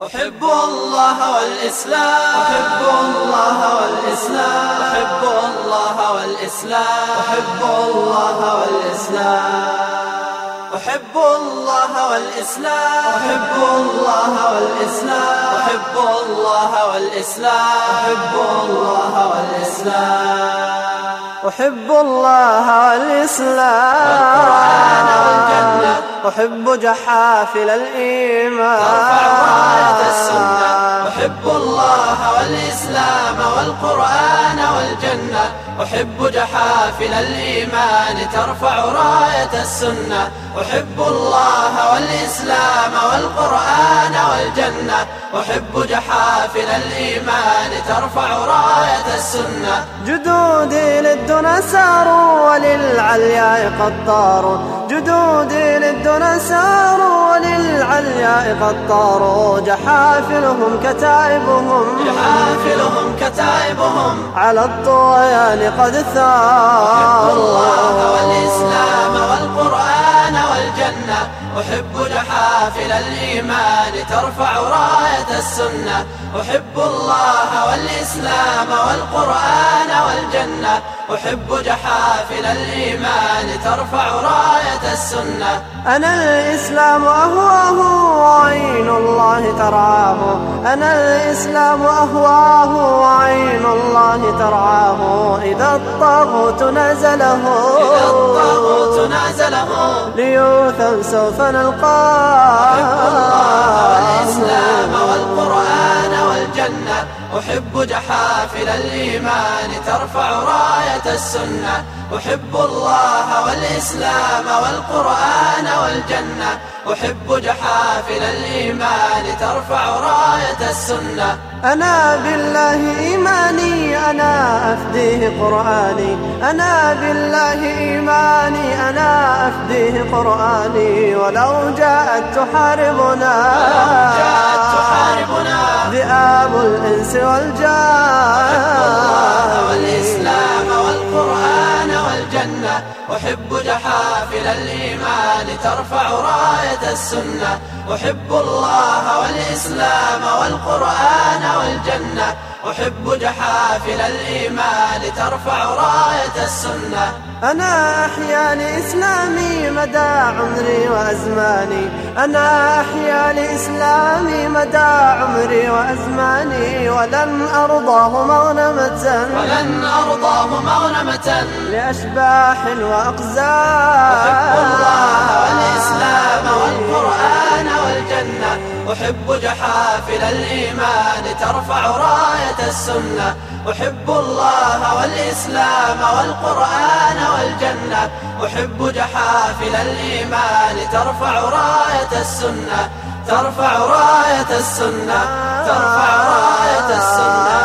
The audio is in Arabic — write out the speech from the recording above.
أحب الله والإسلام، أحب الله والإسلام، أحب الله والإسلام، أحب الله والإسلام، أحب الله والإسلام، أحب الله والإسلام، أحب الله والإسلام، أحب الله والإسلام، أحب الله والإسلام، والقرآن والجنة، أحب جحافل الإيمان، ترفع راية السنة. أحب الله والإسلام والقرآن والجنة، أحب جحافل الإيمان ترفع راية السنة. أحب الله والإسلام والقرآن والجنة، أحب جحافل الإيمان ترفع راية السنة. جدودي للدنا ساروا وللعلياء قد طاروا، جدودي للدنا ساروا وللعلياء قد طاروا، جحافلهم كتائبهم، جحافلهم كتائبهم على الطغيان قد ثاروا. أحب الله والإسلام والقرآن والجنة، أحب جحافل الإيمان ترفع راية السنة. أحب الله والإسلام والقرآن والجنة، أحب جحافل الإيمان ترفع راية السنة. أنا الإسلام أهواه وعين الله ترعاه، أنا الإسلام أهواه وعين الله ترعاه، إذا الطاغوت نازله، إذا الطاغوت نازله، ليوثا سوف نلقاه. أحب الله والإسلام والقرآن والجنة، أحب جحافل الإيمان ترفع راية السنة. أحب الله والإسلام والقرآن والجنة، أحب جحافل الإيمان ترفع راية السنة. أنا بالله إيماني، أنا أفديه قرآني، أنا بالله إيماني، أنا أفديه قرآني، ولو جاءت تحاربنا ذئاب الإنس والجان. أحب الله والإسلام والقرآن والجنة، أحب جحافل الإيمان ترفع راية السنة. أحب الله والإسلام والقرآن والجنة، أحب جحافل الإيمان ترفع راية السنة. أنا أحيا لإسلامي مدى عمري وأزماني، أنا أحيا لإسلامي مدى عمري وأزماني، ولن أرضاه مغنمة، ولن أرضاه مغنمة لأشباح وأقزام. أحب الله والإسلام والقرآن والجنة، أحب جحافل الإيمان ترفع راية السنة. أحب الله والإسلام والقرآن والجنة، أحب جحافل الإيمان ترفع راية السنة، ترفع راية السنة، ترفع راية السنة.